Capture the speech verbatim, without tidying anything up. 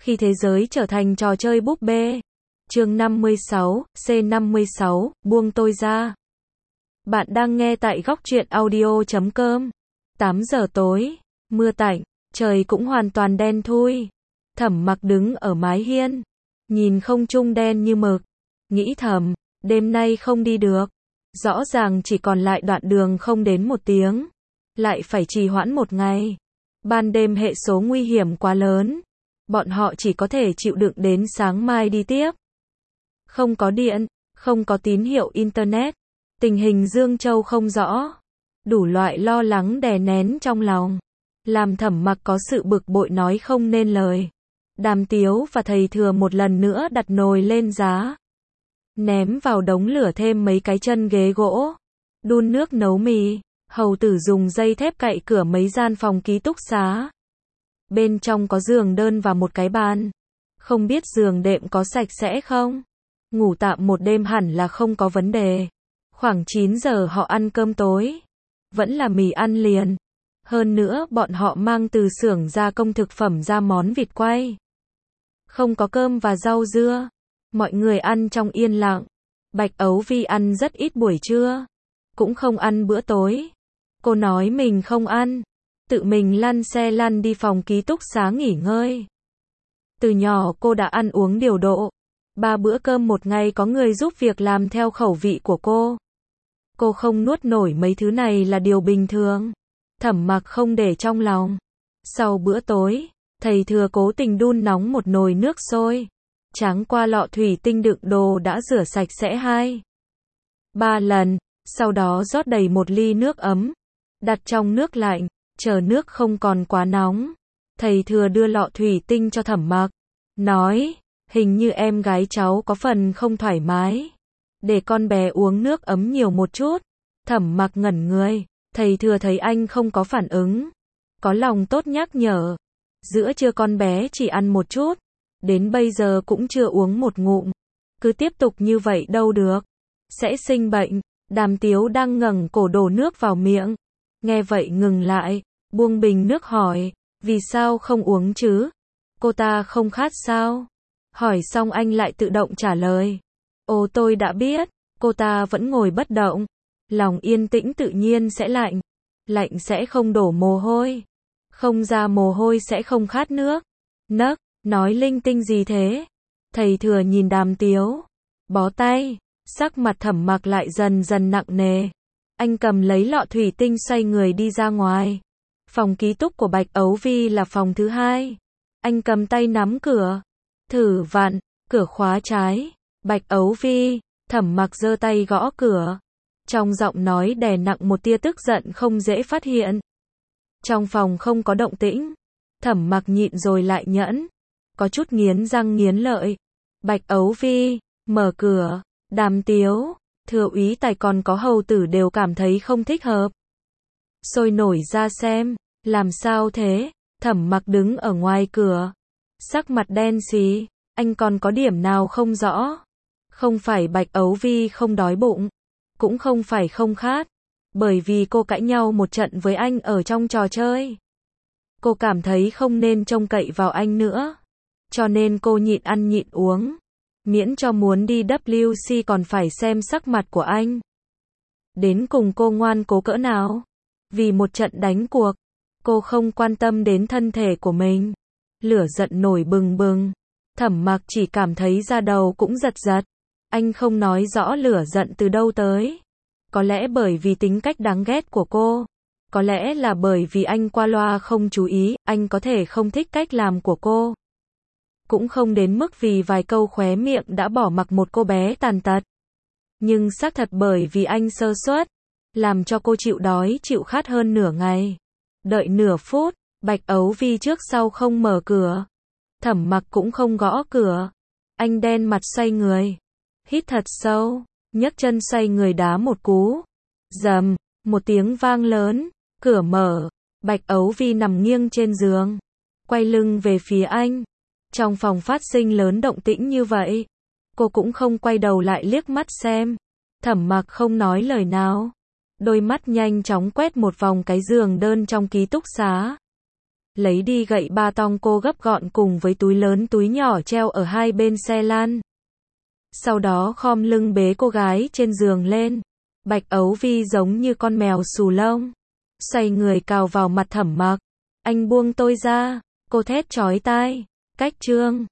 Khi thế giới trở thành trò chơi búp bê. Chương năm mươi sáu, C năm mươi sáu, buông tôi ra. Bạn đang nghe tại góc truyện audio chấm com. tám giờ tối, mưa tạnh, trời cũng hoàn toàn đen thui. Thẩm Mặc đứng ở mái hiên, nhìn không trung đen như mực, nghĩ thầm, đêm nay không đi được. Rõ ràng chỉ còn lại đoạn đường không đến một tiếng, lại phải trì hoãn một ngày. Ban đêm hệ số nguy hiểm quá lớn, bọn họ chỉ có thể chịu đựng đến sáng mai đi tiếp. Không có điện, không có tín hiệu internet, tình hình Dương Châu không rõ, đủ loại lo lắng đè nén trong lòng, làm Thẩm Mặc có sự bực bội nói không nên lời. Đàm Tiếu và thầy thừa một lần nữa đặt nồi lên giá, ném vào đống lửa thêm mấy cái chân ghế gỗ, đun nước nấu mì. Hầu tử dùng dây thép cậy cửa mấy gian phòng ký túc xá. Bên trong có giường đơn và một cái bàn. Không biết giường đệm có sạch sẽ không? Ngủ tạm một đêm hẳn là không có vấn đề. Khoảng chín giờ họ ăn cơm tối. Vẫn là mì ăn liền. Hơn nữa bọn họ mang từ xưởng gia công thực phẩm ra món vịt quay. Không có cơm và rau dưa. Mọi người ăn trong yên lặng. Bạch Ấu Vi ăn rất ít buổi trưa. Cũng không ăn bữa tối. Cô nói mình không ăn, tự mình lăn xe lăn đi phòng ký túc xá nghỉ ngơi. Từ nhỏ cô đã ăn uống điều độ, ba bữa cơm một ngày có người giúp việc làm theo khẩu vị của cô. Cô không nuốt nổi mấy thứ này là điều bình thường. Thẩm Mặc không để trong lòng. Sau bữa tối, thầy thừa cố tình đun nóng một nồi nước sôi, tráng qua lọ thủy tinh đựng đồ đã rửa sạch sẽ hai, ba lần, sau đó rót đầy một ly nước ấm. Đặt trong nước lạnh, chờ nước không còn quá nóng. Thầy thừa đưa lọ thủy tinh cho Thẩm Mặc, nói, hình như em gái cháu có phần không thoải mái. Để con bé uống nước ấm nhiều một chút. Thẩm Mặc ngẩn người, thầy thừa thấy anh không có phản ứng. Có lòng tốt nhắc nhở. Giữa trưa con bé chỉ ăn một chút. Đến bây giờ cũng chưa uống một ngụm. Cứ tiếp tục như vậy đâu được. Sẽ sinh bệnh. Đàm Tiếu đang ngẩng cổ đổ nước vào miệng. Nghe vậy ngừng lại, buông bình nước hỏi, vì sao không uống chứ? Cô ta không khát sao? Hỏi xong anh lại tự động trả lời. Ồ tôi đã biết, cô ta vẫn ngồi bất động. Lòng yên tĩnh tự nhiên sẽ lạnh. Lạnh sẽ không đổ mồ hôi. Không ra mồ hôi sẽ không khát nước. Nấc, nói linh tinh gì thế? Thầy thừa nhìn Đàm Tiếu. Bó tay, sắc mặt Thẩm Mặc lại dần dần nặng nề. Anh cầm lấy lọ thủy tinh xoay người đi ra ngoài. Phòng ký túc của Bạch Ấu Vi là phòng thứ hai. Anh cầm tay nắm cửa. Thử vặn, cửa khóa trái. Bạch Ấu Vi, Thẩm Mặc giơ tay gõ cửa. Trong giọng nói đè nặng một tia tức giận không dễ phát hiện. Trong phòng không có động tĩnh. Thẩm Mặc nhịn rồi lại nhẫn. Có chút nghiến răng nghiến lợi. Bạch Ấu Vi, mở cửa. Đàm Tiếu, Thừa úy Tài còn có hầu tử đều cảm thấy không thích hợp. Sôi nổi ra xem, làm sao thế? Thẩm Mặc đứng ở ngoài cửa, sắc mặt đen xì, anh còn có điểm nào không rõ? Không phải Bạch Ấu Vi không đói bụng, cũng không phải không khát, bởi vì cô cãi nhau một trận với anh ở trong trò chơi. Cô cảm thấy không nên trông cậy vào anh nữa, cho nên cô nhịn ăn nhịn uống. Miễn cho muốn đi W C còn phải xem sắc mặt của anh. Đến cùng cô ngoan cố cỡ nào? Vì một trận đánh cuộc, cô không quan tâm đến thân thể của mình. Lửa giận nổi bừng bừng. Thẩm Mặc chỉ cảm thấy da đầu cũng giật giật. Anh không nói rõ lửa giận từ đâu tới. Có lẽ bởi vì tính cách đáng ghét của cô. Có lẽ là bởi vì anh qua loa không chú ý, anh có thể không thích cách làm của cô. Cũng không đến mức vì vài câu khóe miệng đã bỏ mặc một cô bé tàn tật. Nhưng xác thật bởi vì anh sơ suất, làm cho cô chịu đói chịu khát hơn nửa ngày. Đợi nửa phút, Bạch Ấu Vi trước sau không mở cửa. Thẩm Mặc cũng không gõ cửa. Anh đen mặt xoay người. Hít thật sâu, nhấc chân xoay người đá một cú. Rầm, một tiếng vang lớn, cửa mở. Bạch Ấu Vi nằm nghiêng trên giường, quay lưng về phía anh. Trong phòng phát sinh lớn động tĩnh như vậy, cô cũng không quay đầu lại liếc mắt xem. Thẩm Mặc không nói lời nào, đôi mắt nhanh chóng quét một vòng cái giường đơn trong ký túc xá. Lấy đi gậy ba tong cô gấp gọn cùng với túi lớn túi nhỏ treo ở hai bên xe lan. Sau đó khom lưng bế cô gái trên giường lên. Bạch Ấu Vi giống như con mèo xù lông. Xoay người cào vào mặt Thẩm Mặc. Anh buông tôi ra. Cô thét chói tai. Cách chương